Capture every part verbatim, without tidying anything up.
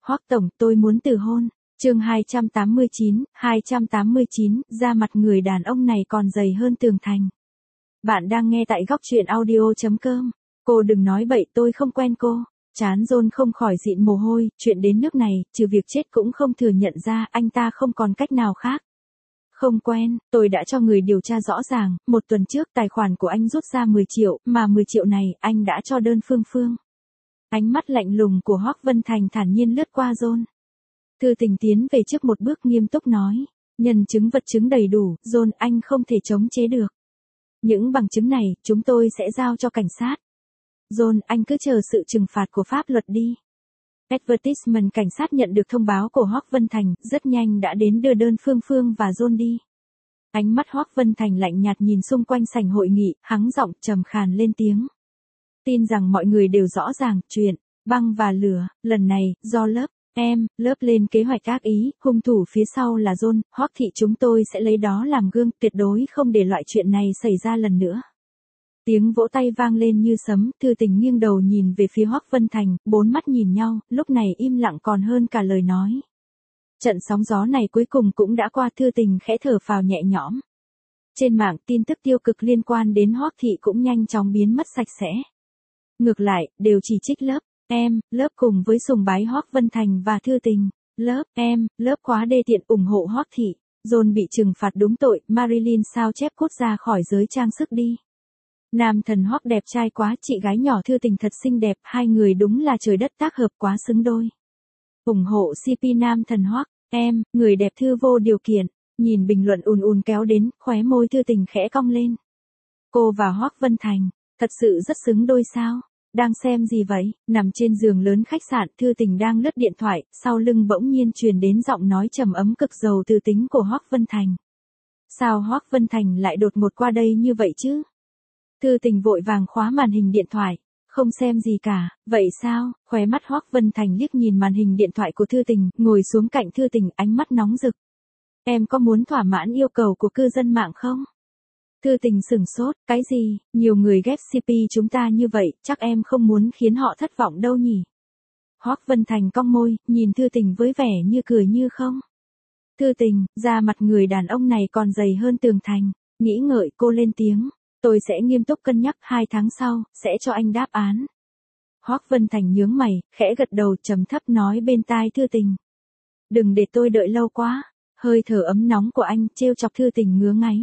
Hoắc tổng, tôi muốn từ hôn. Chương hai trăm tám mươi chín, hai trăm tám mươi chín, da mặt người đàn ông này còn dày hơn tường thành. Bạn đang nghe tại góc truyện audio chấm com. Cô đừng nói bậy, tôi không quen cô. Trán John không khỏi dịn mồ hôi, chuyện đến nước này, trừ việc chết cũng không thừa nhận ra, anh ta không còn cách nào khác. Không quen, tôi đã cho người điều tra rõ ràng, một tuần trước tài khoản của anh rút ra mười triệu, mà mười triệu này, anh đã cho đơn Phương Phương. Ánh mắt lạnh lùng của Hoắc Vân Thành thản nhiên lướt qua John. Thư Tình tiến về trước một bước nghiêm túc nói, nhân chứng vật chứng đầy đủ, John, anh không thể chống chế được. Những bằng chứng này, chúng tôi sẽ giao cho cảnh sát. John, anh cứ chờ sự trừng phạt của pháp luật đi. Advertisement cảnh sát nhận được thông báo của Hoắc Vân Thành, rất nhanh đã đến đưa đơn Phương Phương và John đi. Ánh mắt Hoắc Vân Thành lạnh nhạt nhìn xung quanh sảnh hội nghị, hắng giọng trầm khàn lên tiếng. Tin rằng mọi người đều rõ ràng, chuyện băng và lửa, lần này, do lớp em, lớp lên kế hoạch ác ý, hung thủ phía sau là John, Hoắc thị chúng tôi sẽ lấy đó làm gương, tuyệt đối không để loại chuyện này xảy ra lần nữa. Tiếng vỗ tay vang lên như sấm, Thư Tình nghiêng đầu nhìn về phía Hoắc Vân Thành, bốn mắt nhìn nhau, lúc này im lặng còn hơn cả lời nói. Trận sóng gió này cuối cùng cũng đã qua, Thư Tình khẽ thở phào nhẹ nhõm. Trên mạng, tin tức tiêu cực liên quan đến Hoắc thị cũng nhanh chóng biến mất sạch sẽ. Ngược lại, đều chỉ trích lớp em, lớp cùng với sùng bái Hoắc Vân Thành và Thư Tình. Lớp em, lớp quá đê tiện ủng hộ Hoắc thị. John bị trừng phạt đúng tội, Marilyn sao chép cốt ra khỏi giới trang sức đi. Nam thần Hoắc đẹp trai quá, chị gái nhỏ Thư Tình thật xinh đẹp, hai người đúng là trời đất tác hợp quá xứng đôi. Ủng hộ xê pê nam thần Hoắc, em, người đẹp Thư vô điều kiện. Nhìn bình luận ùn ùn kéo đến, khóe môi Thư Tình khẽ cong lên. Cô và Hoắc Vân Thành, thật sự rất xứng đôi sao? Đang xem gì vậy? Nằm trên giường lớn khách sạn, Thư Tình đang lướt điện thoại, sau lưng bỗng nhiên truyền đến giọng nói trầm ấm cực giàu từ tính của Hoắc Vân Thành. Sao Hoắc Vân Thành lại đột ngột qua đây như vậy chứ? Thư Tình vội vàng khóa màn hình điện thoại, không xem gì cả, vậy sao? Khóe mắt Hoắc Vân Thành liếc nhìn màn hình điện thoại của Thư Tình, ngồi xuống cạnh Thư Tình, ánh mắt nóng rực. Em có muốn thỏa mãn yêu cầu của cư dân mạng không? Thư Tình sửng sốt, cái gì, nhiều người ghét xê pê chúng ta như vậy, chắc em không muốn khiến họ thất vọng đâu nhỉ? Hoắc Vân Thành cong môi, nhìn Thư Tình với vẻ như cười như không. Thư Tình, da mặt người đàn ông này còn dày hơn tường thành, nghĩ ngợi cô lên tiếng, tôi sẽ nghiêm túc cân nhắc, hai tháng sau, sẽ cho anh đáp án. Hoắc Vân Thành nhướng mày, khẽ gật đầu trầm thấp nói bên tai Thư Tình. Đừng để tôi đợi lâu quá, hơi thở ấm nóng của anh trêu chọc Thư Tình ngứa ngáy.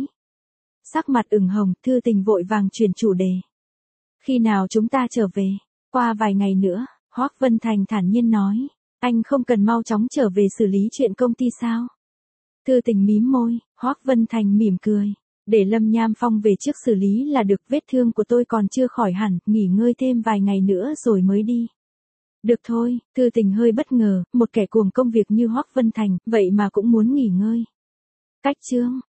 Sắc mặt ửng hồng, Thư Tình vội vàng chuyển chủ đề. Khi nào chúng ta trở về? Qua vài ngày nữa, Hoắc Vân Thành thản nhiên nói. Anh không cần mau chóng trở về xử lý chuyện công ty sao? Thư Tình mím môi, Hoắc Vân Thành mỉm cười. Để Lâm Nham Phong về trước xử lý là được, vết thương của tôi còn chưa khỏi hẳn, nghỉ ngơi thêm vài ngày nữa rồi mới đi. Được thôi, Thư Tình hơi bất ngờ, một kẻ cuồng công việc như Hoắc Vân Thành, vậy mà cũng muốn nghỉ ngơi. Cách chương.